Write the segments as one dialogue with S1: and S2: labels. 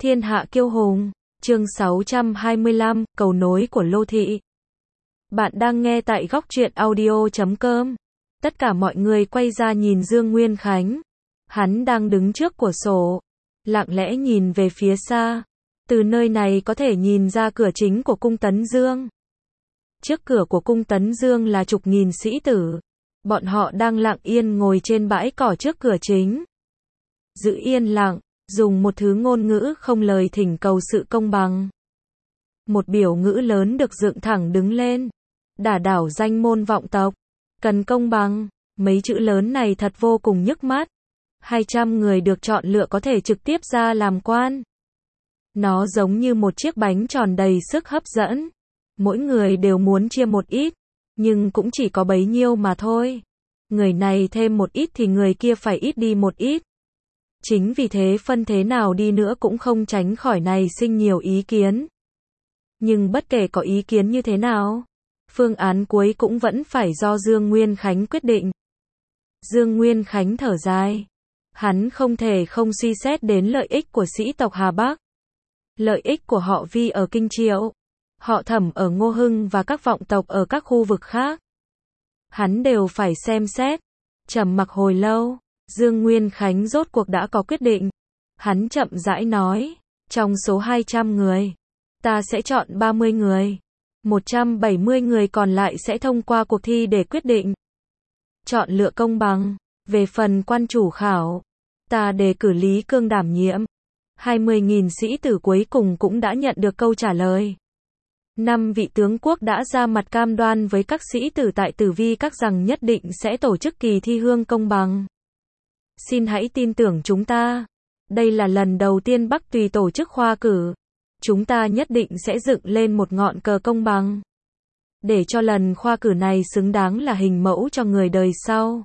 S1: Thiên hạ kiêu hùng, chương 625, cầu nối của Lô Thị. Bạn đang nghe tại góc truyện audio.com. Tất cả mọi người quay ra nhìn Dương Nguyên Khánh. Hắn đang đứng trước cửa sổ, lặng lẽ nhìn về phía xa. Từ nơi này có thể nhìn ra cửa chính của cung Tấn Dương. Trước cửa của cung Tấn Dương là chục nghìn sĩ tử. Bọn họ đang lặng yên ngồi trên bãi cỏ trước cửa chính. Giữ yên lặng, dùng một thứ ngôn ngữ không lời thỉnh cầu sự công bằng. Một biểu ngữ lớn được dựng thẳng đứng lên. Đả đảo danh môn vọng tộc. Cần công bằng. Mấy chữ lớn này thật vô cùng nhức mắt. 200 người được chọn lựa có thể trực tiếp ra làm quan. Nó giống như một chiếc bánh tròn đầy sức hấp dẫn. Mỗi người đều muốn chia một ít, nhưng cũng chỉ có bấy nhiêu mà thôi. Người này thêm một ít thì người kia phải ít đi một ít. Chính vì thế phân thế nào đi nữa cũng không tránh khỏi này sinh nhiều ý kiến. Nhưng bất kể có ý kiến như thế nào, phương án cuối cũng vẫn phải do Dương Nguyên Khánh quyết định. Dương Nguyên Khánh thở dài. Hắn không thể không suy xét đến lợi ích của sĩ tộc Hà Bắc. Lợi ích của họ Vi ở Kinh Triệu, họ Thẩm ở Ngô Hưng và các vọng tộc ở các khu vực khác. Hắn đều phải xem xét. Trầm mặc hồi lâu, Dương Nguyên Khánh rốt cuộc đã có quyết định. Hắn chậm rãi nói, trong số 200 người, ta sẽ chọn 30 người. 170 người còn lại sẽ thông qua cuộc thi để quyết định. Chọn lựa công bằng. Về phần quan chủ khảo, ta đề cử Lý Cương đảm nhiệm. 20.000 sĩ tử cuối cùng cũng đã nhận được câu trả lời. 5 vị tướng quốc đã ra mặt cam đoan với các sĩ tử tại Tử Vi Các rằng nhất định sẽ tổ chức kỳ thi hương công bằng. Xin hãy tin tưởng chúng ta. Đây là lần đầu tiên Bắc Tùy tổ chức khoa cử. Chúng ta nhất định sẽ dựng lên một ngọn cờ công bằng. Để cho lần khoa cử này xứng đáng là hình mẫu cho người đời sau.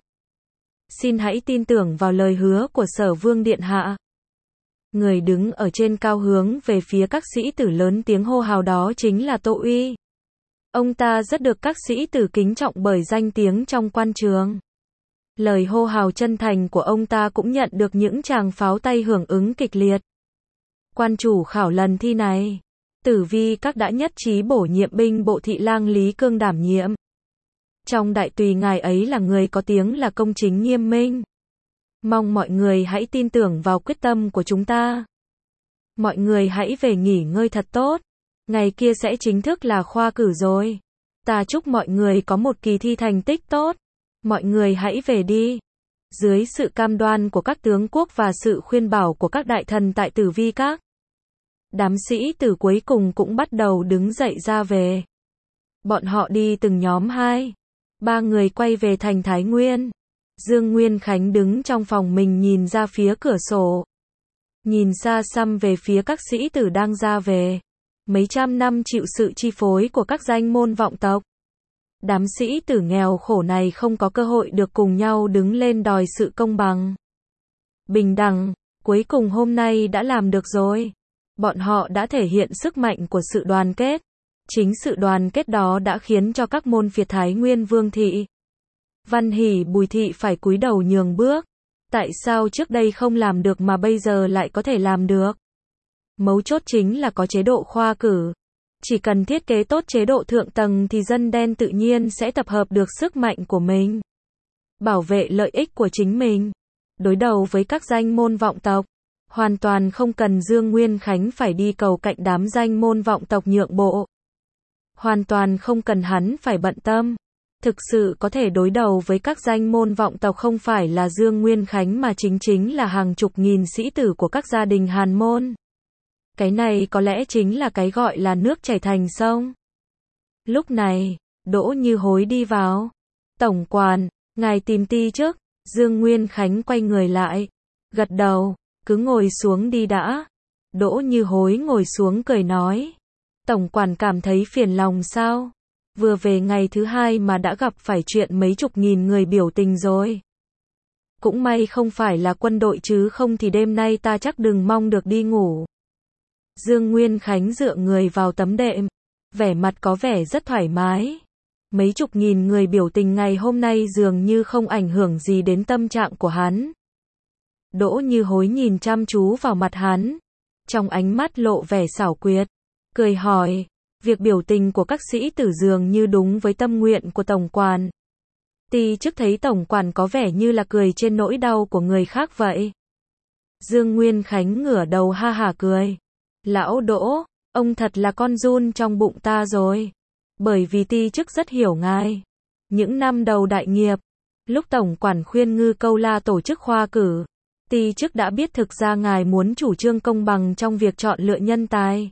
S1: Xin hãy tin tưởng vào lời hứa của Sở Vương Điện Hạ. Người đứng ở trên cao hướng về phía các sĩ tử lớn tiếng hô hào đó chính là Tô Uy. Ông ta rất được các sĩ tử kính trọng bởi danh tiếng trong quan trường. Lời hô hào chân thành của ông ta cũng nhận được những tràng pháo tay hưởng ứng kịch liệt. Quan chủ khảo lần thi này, Tử Vi Các đã nhất trí bổ nhiệm binh bộ thị lang Lý Cương đảm nhiệm. Trong đại tùy ngài ấy là người có tiếng là công chính nghiêm minh. Mong mọi người hãy tin tưởng vào quyết tâm của chúng ta. Mọi người hãy về nghỉ ngơi thật tốt. Ngày kia sẽ chính thức là khoa cử rồi. Ta chúc mọi người có một kỳ thi thành tích tốt. Mọi người hãy về đi. Dưới sự cam đoan của các tướng quốc và sự khuyên bảo của các đại thần tại Tử Vi Các, đám sĩ tử cuối cùng cũng bắt đầu đứng dậy ra về. Bọn họ đi từng nhóm 2, 3 người quay về thành Thái Nguyên. Dương Nguyên Khánh đứng trong phòng mình nhìn ra phía cửa sổ. Nhìn xa xăm về phía các sĩ tử đang ra về. Mấy trăm năm chịu sự chi phối của các danh môn vọng tộc. Đám sĩ tử nghèo khổ này không có cơ hội được cùng nhau đứng lên đòi sự công bằng. Bình đẳng, cuối cùng hôm nay đã làm được rồi. Bọn họ đã thể hiện sức mạnh của sự đoàn kết. Chính sự đoàn kết đó đã khiến cho các môn phiệt Thái Nguyên Vương Thị, Văn Hỷ Bùi Thị phải cúi đầu nhường bước. Tại sao trước đây không làm được mà bây giờ lại có thể làm được? Mấu chốt chính là có chế độ khoa cử. Chỉ cần thiết kế tốt chế độ thượng tầng thì dân đen tự nhiên sẽ tập hợp được sức mạnh của mình. Bảo vệ lợi ích của chính mình. Đối đầu với các danh môn vọng tộc. Hoàn toàn không cần Dương Nguyên Khánh phải đi cầu cạnh đám danh môn vọng tộc nhượng bộ. Hoàn toàn không cần hắn phải bận tâm. Thực sự có thể đối đầu với các danh môn vọng tộc không phải là Dương Nguyên Khánh mà chính là hàng chục nghìn sĩ tử của các gia đình Hàn môn. Cái này có lẽ chính là cái gọi là nước chảy thành sông. Lúc này, Đỗ Như Hối đi vào. Tổng quản, ngài tìm ti trước. Dương Nguyên Khánh quay người lại. Gật đầu, cứ ngồi xuống đi đã. Đỗ Như Hối ngồi xuống cười nói. Tổng quản cảm thấy phiền lòng sao? Vừa về ngày thứ 2 mà đã gặp phải chuyện mấy chục nghìn người biểu tình rồi. Cũng may không phải là quân đội chứ không thì đêm nay ta chắc đừng mong được đi ngủ. Dương Nguyên Khánh dựa người vào tấm đệm. Vẻ mặt có vẻ rất thoải mái. Mấy chục nghìn người biểu tình ngày hôm nay dường như không ảnh hưởng gì đến tâm trạng của hắn. Đỗ Như Hối nhìn chăm chú vào mặt hắn. trong ánh mắt lộ vẻ xảo quyệt, cười hỏi, việc biểu tình của các sĩ tử dường như đúng với tâm nguyện của tổng quản. Ti chức thấy tổng quản có vẻ như là cười trên nỗi đau của người khác vậy. Dương Nguyên Khánh ngửa đầu ha hả cười. Lão Đỗ, ông thật là con giun trong bụng ta rồi. Bởi vì ti chức rất hiểu ngài. Những năm đầu đại nghiệp, lúc tổng quản khuyên Ngư Câu La tổ chức khoa cử, ti chức đã biết thực ra ngài muốn chủ trương công bằng trong việc chọn lựa nhân tài.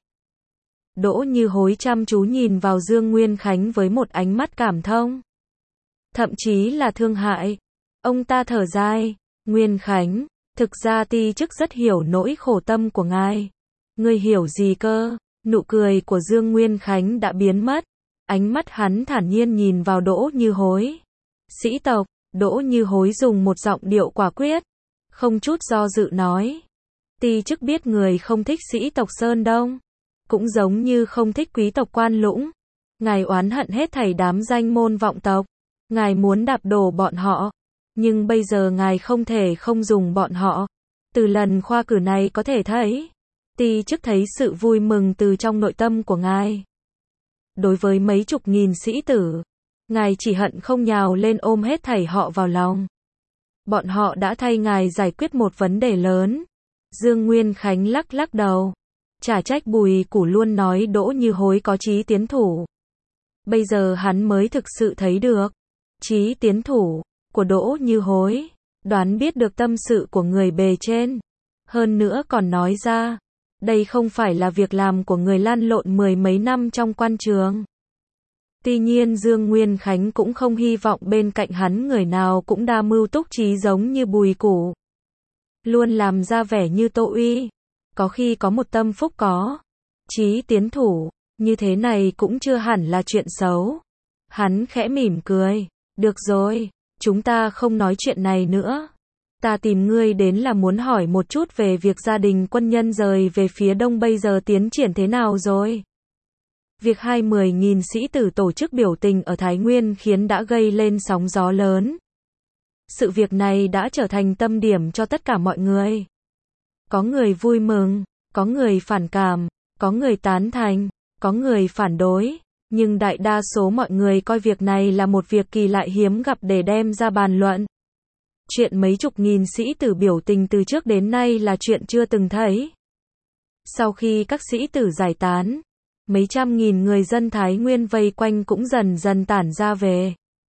S1: Đỗ Như Hối chăm chú nhìn vào Dương Nguyên Khánh với một ánh mắt cảm thông, thậm chí là thương hại. Ông ta thở dài, Nguyên Khánh, thực ra ti chức rất hiểu nỗi khổ tâm của ngài. Ngươi hiểu gì cơ? Nụ cười của Dương Nguyên Khánh đã biến mất. Ánh mắt hắn thản nhiên nhìn vào Đỗ Như Hối. Sĩ tộc, Đỗ Như Hối dùng một giọng điệu quả quyết, không chút do dự nói. Ti chức biết người không thích sĩ tộc Sơn Đông, cũng giống như không thích quý tộc Quan Lũng. Ngài oán hận hết thảy đám danh môn vọng tộc. Ngài muốn đạp đổ bọn họ. Nhưng bây giờ ngài không thể không dùng bọn họ. Từ lần khoa cử này có thể thấy, ti chức thấy sự vui mừng từ trong nội tâm của ngài. Đối với mấy chục nghìn sĩ tử, ngài chỉ hận không nhào lên ôm hết thảy họ vào lòng. Bọn họ đã thay ngài giải quyết một vấn đề lớn. Dương Nguyên Khánh lắc lắc đầu. Chả trách Bùi Củ luôn nói Đỗ Như Hối có chí tiến thủ. Bây giờ hắn mới thực sự thấy được chí tiến thủ của Đỗ Như Hối, đoán biết được tâm sự của người bề trên. Hơn nữa còn nói ra, đây không phải là việc làm của người lăn lộn mười mấy năm trong quan trường. Tuy nhiên Dương Nguyên Khánh cũng không hy vọng bên cạnh hắn người nào cũng đa mưu túc trí giống như Bùi Củ. Luôn làm ra vẻ như Tô Uy. Có khi có một tâm phúc có chí tiến thủ, như thế này cũng chưa hẳn là chuyện xấu. Hắn khẽ mỉm cười. Được rồi, chúng ta không nói chuyện này nữa. Ta tìm ngươi đến là muốn hỏi một chút về việc gia đình quân nhân rời về phía đông bây giờ tiến triển thế nào rồi. Việc 20.000 sĩ tử tổ chức biểu tình ở Thái Nguyên khiến đã gây lên sóng gió lớn. Sự việc này đã trở thành tâm điểm cho tất cả mọi người. Có người vui mừng, có người phản cảm, có người tán thành, có người phản đối. Nhưng đại đa số mọi người coi việc này là một việc kỳ lạ hiếm gặp để đem ra bàn luận. Chuyện mấy chục nghìn sĩ tử biểu tình từ trước đến nay là chuyện chưa từng thấy. Sau khi các sĩ tử giải tán, mấy trăm nghìn người dân Thái Nguyên vây quanh cũng dần dần tản ra về.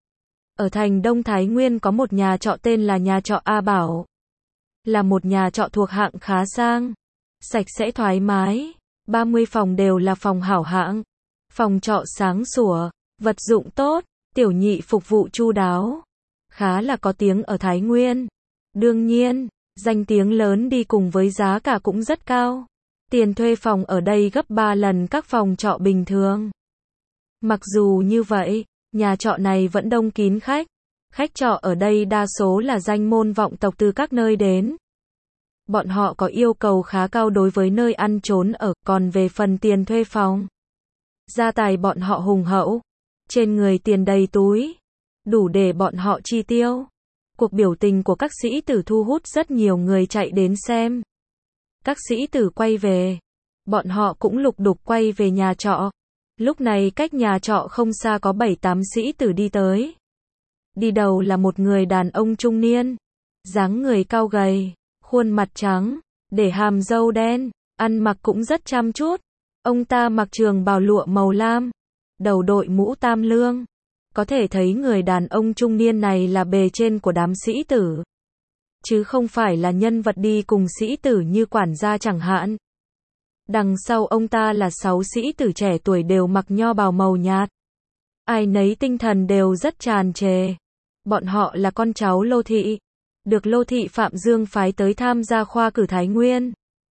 S1: Ở thành Đông Thái Nguyên có một nhà trọ tên là nhà trọ A Bảo. Là một nhà trọ thuộc hạng khá sang, sạch sẽ thoải mái, 30 phòng đều là phòng hảo hạng. Phòng trọ sáng sủa, vật dụng tốt, tiểu nhị phục vụ chu đáo. Khá là có tiếng ở Thái Nguyên. Đương nhiên, danh tiếng lớn đi cùng với giá cả cũng rất cao. Tiền thuê phòng ở đây gấp 3 lần các phòng trọ bình thường. Mặc dù như vậy, nhà trọ này vẫn đông kín khách. Khách trọ ở đây đa số là danh môn vọng tộc từ các nơi đến. Bọn họ có yêu cầu khá cao đối với nơi ăn trốn ở, còn về phần tiền thuê phòng, gia tài bọn họ hùng hậu, trên người tiền đầy túi, đủ để bọn họ chi tiêu. Cuộc biểu tình của các sĩ tử thu hút rất nhiều người chạy đến xem. Các sĩ tử quay về, bọn họ cũng lục đục quay về nhà trọ. Lúc này cách nhà trọ không xa có 7-8 sĩ tử đi tới. Đi đầu là một người đàn ông trung niên, dáng người cao gầy, khuôn mặt trắng, để hàm râu đen, ăn mặc cũng rất chăm chút. Ông ta mặc trường bào lụa màu lam, đầu đội mũ tam lương. Có thể thấy người đàn ông trung niên này là bề trên của đám sĩ tử, chứ không phải là nhân vật đi cùng sĩ tử như quản gia chẳng hạn. Đằng sau ông ta là 6 sĩ tử trẻ tuổi đều mặc nho bào màu nhạt. Ai nấy tinh thần đều rất tràn trề. Bọn họ là con cháu Lô Thị, được Lô Thị Phạm Dương phái tới tham gia khoa cử Thái Nguyên.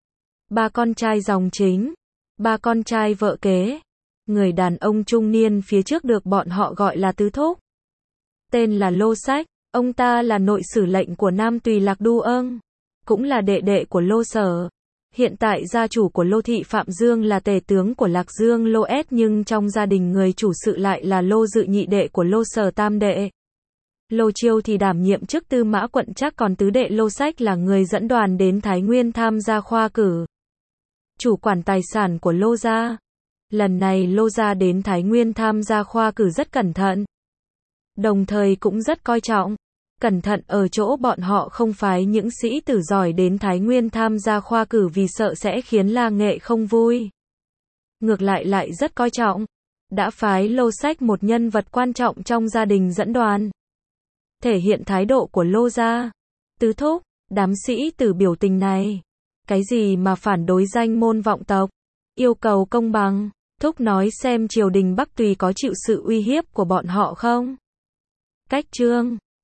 S1: 3 con trai dòng chính, 3 con trai vợ kế. Người đàn ông trung niên phía trước được bọn họ gọi là tứ thúc. Tên là Lô Sách, ông ta là nội sử lệnh của Nam Tùy Lạc Đu Âng, cũng là đệ đệ của Lô Sở. Hiện tại gia chủ của Lô Thị Phạm Dương là tể tướng của Lạc Dương Lô S, nhưng trong gia đình người chủ sự lại là Lô Dự nhị đệ của Lô Sở tam đệ. Lô Chiêu thì đảm nhiệm chức tư mã quận Trắc, còn tứ đệ Lô Sách là người dẫn đoàn đến Thái Nguyên tham gia khoa cử. chủ quản tài sản của Lô gia. Lần này Lô gia đến Thái Nguyên tham gia khoa cử rất cẩn thận, đồng thời cũng rất coi trọng. Cẩn thận ở chỗ bọn họ không phái những sĩ tử giỏi đến Thái Nguyên tham gia khoa cử vì sợ sẽ khiến La Nghệ không vui. Ngược lại rất coi trọng, đã phái Lô Sách, một nhân vật quan trọng trong gia đình, dẫn đoàn. Thể hiện thái độ của Lô gia. Tứ thúc, đám sĩ tử biểu tình này, cái gì mà phản đối danh môn vọng tộc, yêu cầu công bằng, thúc nói xem triều đình Bắc Tùy có chịu sự uy hiếp của bọn họ không? Cách chương